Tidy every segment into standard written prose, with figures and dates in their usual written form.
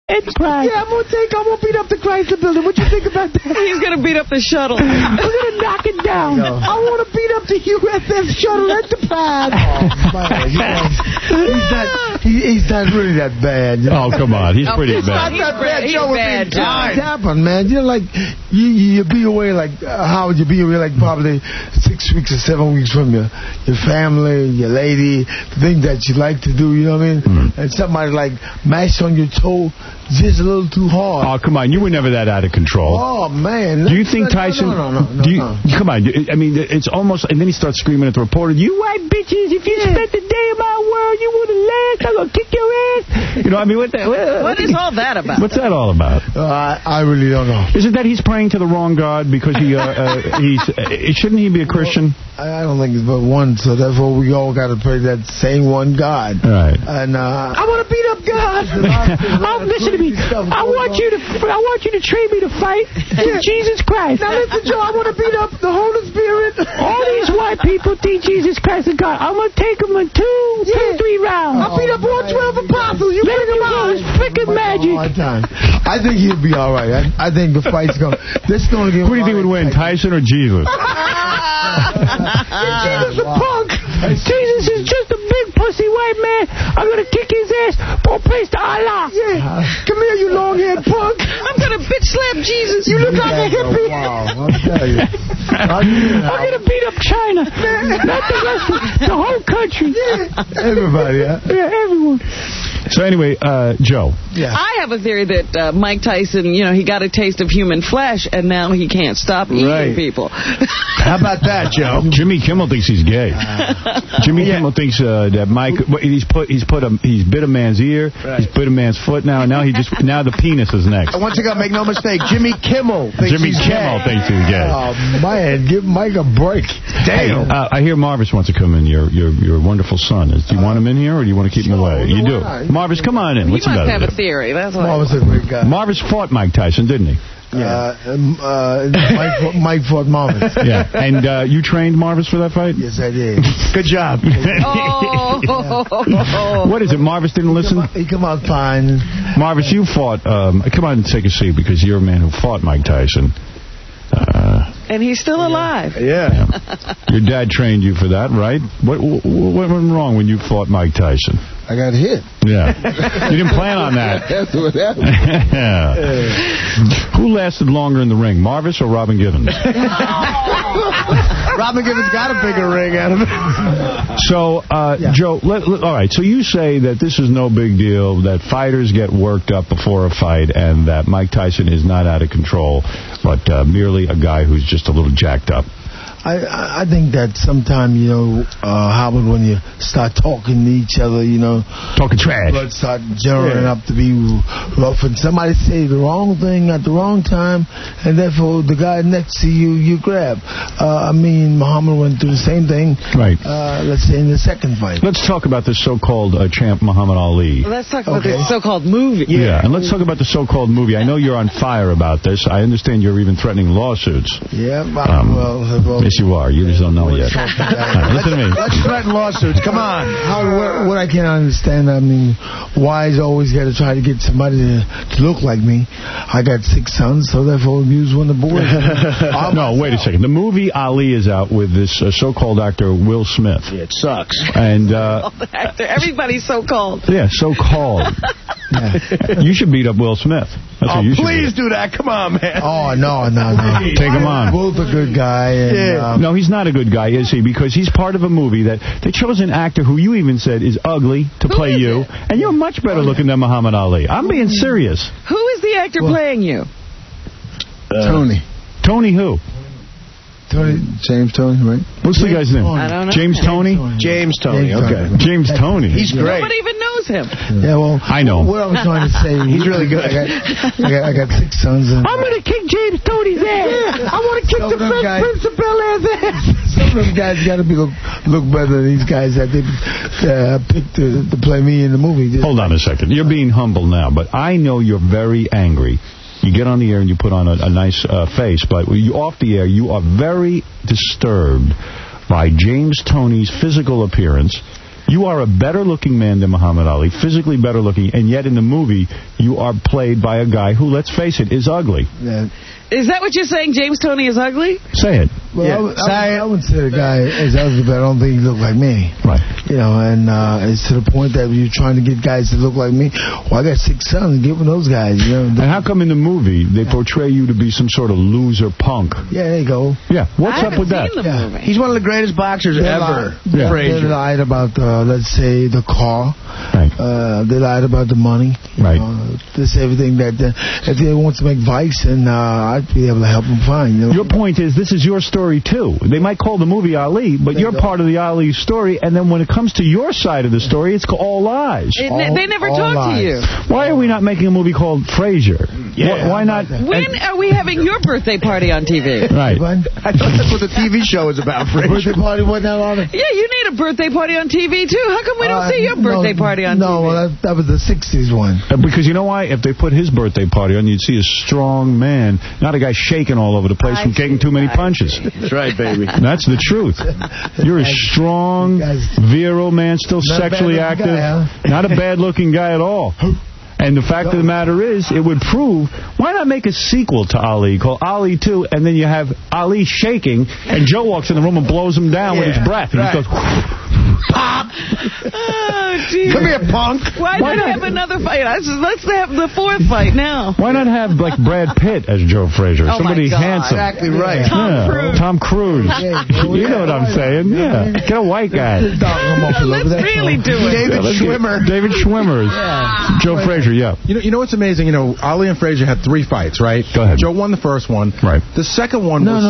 Enterprise. Yeah, I'm gonna beat up the Chrysler Building. What you think about that? He's going to beat up the shuttle. I'm going to knock it down. No. I want to beat up the USS Shuttle Enterprise. He's not really that bad. You know? Oh, come on. He's pretty bad. He's not that bad. Joe would be John. What happened, man? You know, like, you be away, like, how would you be away, like, probably 6 weeks or 7 weeks from your family, your lady, the thing that you like to do, you know what I mean? And somebody, like, mash on your toe just a little too hard. Oh, come on. You were never that out of control. Oh, man. Do you think Tyson... No. Come on. I mean, it's almost... And then he starts screaming at the reporter, "You white bitches, if you spent the day in my world, you would have left. I'm going to kick your ass." You know, I mean, what is all that about? What's that all about? I really don't know. Is it that he's praying to the wrong God because shouldn't he be a Christian? I don't think it's but one, so therefore we all got to pray that same one God. Right. And I want to beat up God. Listen to me. I want you to train me to fight Jesus Christ. Now listen, Joe, I want to beat up the Holy Spirit. All these white people think Jesus Christ is God. I'm going to take them in 2, 3 rounds. I'll beat up all 12 apostles. You bring them out. It's freaking magic. I think he'll be all right. I think the fight's going to... Who do you think would win, Tyson or Jesus? Jesus is a punk. Jesus is just a big pussy white man. I'm going to kick his ass. Go praise to Allah. Yeah. Come here, you long-haired punk. I'm going to bitch slap Jesus. You look like a hippie. Wow, I'll tell you. I'm going to beat up China. Not the rest of the whole country. Yeah. Everybody, huh? Yeah, everyone. So anyway, Joe. Yeah. I have a theory that Mike Tyson, he got a taste of human flesh, and now he can't stop eating people. How about that, Joe? Jimmy Kimmel thinks he's gay. Jimmy Kimmel thinks that Mike he's bit a man's ear, he's bit a man's foot now, and now the penis is next. Once again, make no mistake, Jimmy Kimmel thinks he's gay. Oh man, give Mike a break. Damn. I hear Marvis wants to come in. Your wonderful son. Do you want him in here, or do you want to keep him away? You do. Marvis, come on in. What's he about must have it? a theory. That's why. Marvis is a great guy. Marvis fought Mike Tyson, didn't he? Yeah. Mike fought Marvis. Yeah. And you trained Marvis for that fight? Yes, I did. Good job. What is it? Marvis didn't listen? He come out fine. Marvis, you fought. Come on and take a seat because you're a man who fought Mike Tyson. And he's still alive. Yeah. Your dad trained you for that, right? What went wrong when you fought Mike Tyson? I got hit. Yeah. You didn't plan on that. That's what happened. Who lasted longer in the ring, Marvis or Robin Givens? Robin Givens got a bigger ring out of it. So, Joe, all right, so you say that this is no big deal, that fighters get worked up before a fight, and that Mike Tyson is not out of control, but merely a guy who's just a little jacked up. I think that sometimes, Howard, when you start talking to each other, talking trash, blood start generating up to be rough, and somebody say the wrong thing at the wrong time, and therefore the guy next to you grab. Muhammad went through the same thing. Right. Let's say in the second fight. Let's talk about the so-called champ Muhammad Ali. Let's talk about the so-called movie. Yeah, and let's talk about the so-called movie. I know you're on fire about this. I understand you're even threatening lawsuits. Yeah, yes, you are. You just don't know yet. Listen to me. Let's threaten lawsuits. Come on. What I can't understand, why is always got to try to get somebody to look like me? I got 6 sons, so therefore use one of the boys. No, wait a second. The movie Ali is out with this so-called actor Will Smith. Yeah, it sucks. And everybody's so-called. Yeah, so-called. You should beat up Will Smith. That's what you should please do that. Come on, man. Oh, no. Take him on. Will's a good guy. And, no, he's not a good guy, is he? Because he's part of a movie that they chose an actor who you even said is ugly to play you, and you're much better looking than Muhammad Ali. I'm being serious. Who is the actor playing you? Tony. Tony who? James Tony, right? What's the guy's name? I don't know. James Tony? James Tony, okay. James Tony. He's great. Nobody even knows him. Yeah, well, I know. What I was trying to say, he's really good. I got 6 sons. And I'm going to kick James Tony's ass. Yeah, I want to kick the Fresh Prince of Bel-Air's ass. Some of them guys got to look better than these guys that they picked to play me in the movie. Hold on a second. You're being humble now, but I know you're very angry. You get on the air and you put on a nice face, but you off the air, you are very disturbed by James Tony's physical appearance. You are a better-looking man than Muhammad Ali, physically better-looking, and yet in the movie, you are played by a guy who, let's face it, is ugly. Yeah. Is that what you're saying? James Toney is ugly? Say it. Well, I would say the guy is ugly, but I don't think he looked like me. Right. You know, and it's to the point that you're trying to get guys to look like me. Well, I got 6 sons. Get with those guys. You know. And how come in the movie they portray you to be some sort of loser punk? Yeah, there you go. Yeah. What's up with that? He's one of the greatest boxers ever. They lied about, let's say, the car. Right. They lied about the money. Right. This everything that if they want to make Vice, and I'd be able to help them find. You know? Your point is this is your story, too. They might call the movie Ali, but you're part of the Ali story, and then when it comes to your side of the story, it's all lies. They never talk to you. Why are we not making a movie called Frasier? Yeah. Why not? When are we having your birthday party on TV? Right. I thought that's what the TV show is about, Frasier. Birthday party wasn't that on it? Yeah, you need a birthday party on TV, too. How come we don't see your birthday party on TV? No, well, that was the 60s one. Because you know why? If they put his birthday party on, you'd see a strong man, not a guy shaking all over the place from taking too many punches. That's right, baby. That's the truth. You're a strong, virile man, still sexually active. Not a bad-looking guy at all. And the fact of the matter is, it would prove, why not make a sequel to Ali called Ali 2, and then you have Ali shaking, and Joe walks in the room and blows him down with his breath, and he goes, pop! Oh, dear. Come here, punk. Why not have another fight? Let's have the 4th fight now. Why not have, like, Brad Pitt as Joe Frazier? Oh, Somebody my God. handsome. Exactly right. Tom Cruise. You know what I'm saying? Yeah. Get a white guy. Let's really do it. David Schwimmer. David Schwimmer. Joe Frazier, yeah. You know what's amazing? You know, Ali and Frazier had 3 fights, right? Go ahead. Joe won the first one. Right. The second one No.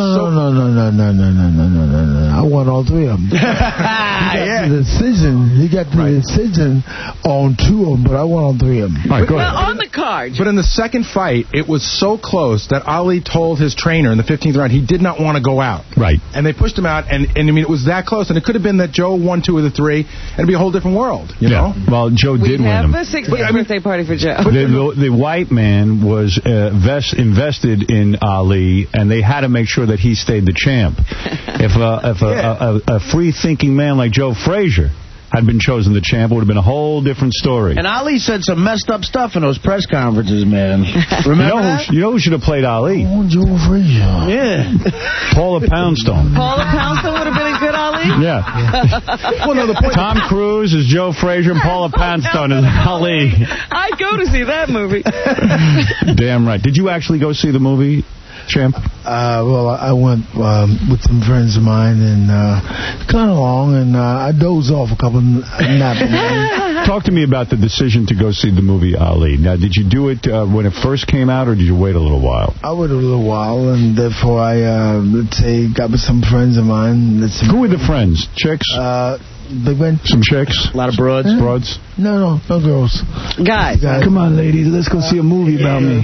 I won all 3 of them. Yeah. The decision. He got the decision on 2 of them, but I won on 3 of them. All right, go ahead. On the card. But in the second fight, it was so close that Ali told his trainer in the 15th round he did not want to go out. Right. And they pushed him out, and I mean, it was that close. And it could have been that Joe won 2 of the 3, and it'd be a whole different world, you know? Well, Joe did win have him. a 60th birthday party for Joe. The white man was invested in Ali, and they had to make sure that he stayed the champ. If a free-thinking man like Joe Frazier had been chosen the champ, it would have been a whole different story. And Ali said some messed up stuff in those press conferences, man. Remember that? You know who should have played Ali? Joe Frazier. Yeah. Paula Poundstone. Paula Poundstone would have been a good Ali? Yeah. Well, no, the point. Tom Cruise is Joe Frazier, and Paula Poundstone is Ali. I'd go to see that movie. Damn right. Did you actually go see the movie, champ? Well, I went with some friends of mine, and kind of long, and I dozed off a couple naps. Talk to me about the decision to go see the movie Ali. Now, did you do it when it first came out, or did you wait a little while? I waited a little while, and therefore I, let's say, got with some friends of mine. Who were the friends? Chicks? Big Ben? Some chicks? A lot of broads. Broads? No girls. Guys. Come on, ladies, let's go see a movie about me. He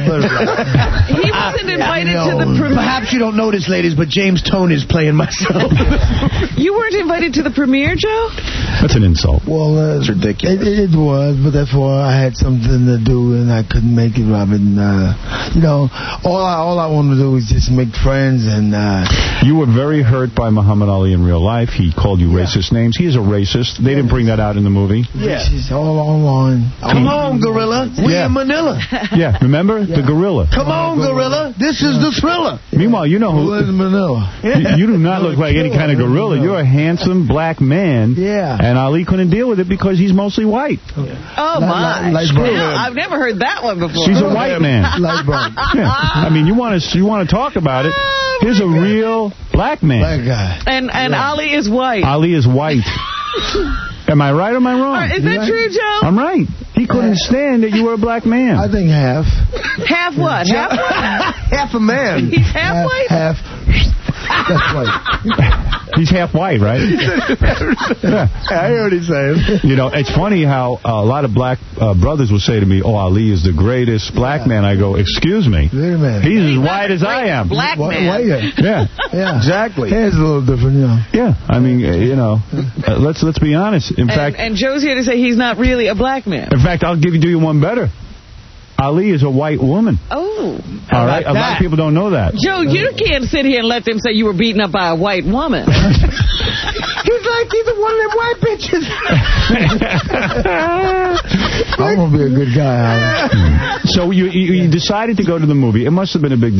wasn't invited to the premiere. Perhaps you don't notice, ladies, but James Tone is playing myself. You weren't invited to the premiere, Joe? That's an insult. Well, it's ridiculous. It was, but therefore I had something to do, and I couldn't make it, Robin. You know, all I wanted to do was just make friends, and... You were very hurt by Muhammad Ali in real life. He called you racist names. He is a racist. They didn't bring that out in the movie. Yeah. She's all online. Come on, Gorilla. We're in Manila. Yeah, remember? The gorilla. Come on, Gorilla. This is the Thriller. Meanwhile, you know who... in Manila. You do not look like any kind of gorilla. You're a handsome black man. Yeah. And Ali couldn't deal with it because he's mostly white. Oh, my. I've never heard that one before. She's a white man. Light brown. Yeah. I mean, you want to talk about it. Here's a real black man. Black guy. And Ali is white. Ali is white. Am I right or am I wrong? Is that true, Joe? I'm right. He couldn't stand that you were a black man. I think half. Half what? Half what? Half a man. He's half white? Half. That's white. He's half white, right? Yeah, I heard what he's saying. You know, it's funny how a lot of black brothers will say to me, "Oh, Ali is the greatest black man." I go, "Excuse me, Wait a minute. he's as white as I am." Black man. Whiter. Yeah, Exactly. Hair's a little different, yeah. I mean, you know, let's be honest. In fact, And Joe's here to say he's not really a black man. in fact, I'll do you one better. Ali is a white woman. Oh. All right? A lot of people don't know that. Joe, you can't sit here and let them say you were beaten up by a white woman. He's like either one of them white bitches. I'm going to be a good guy, Howard. So you decided to go to the movie. It must have been a big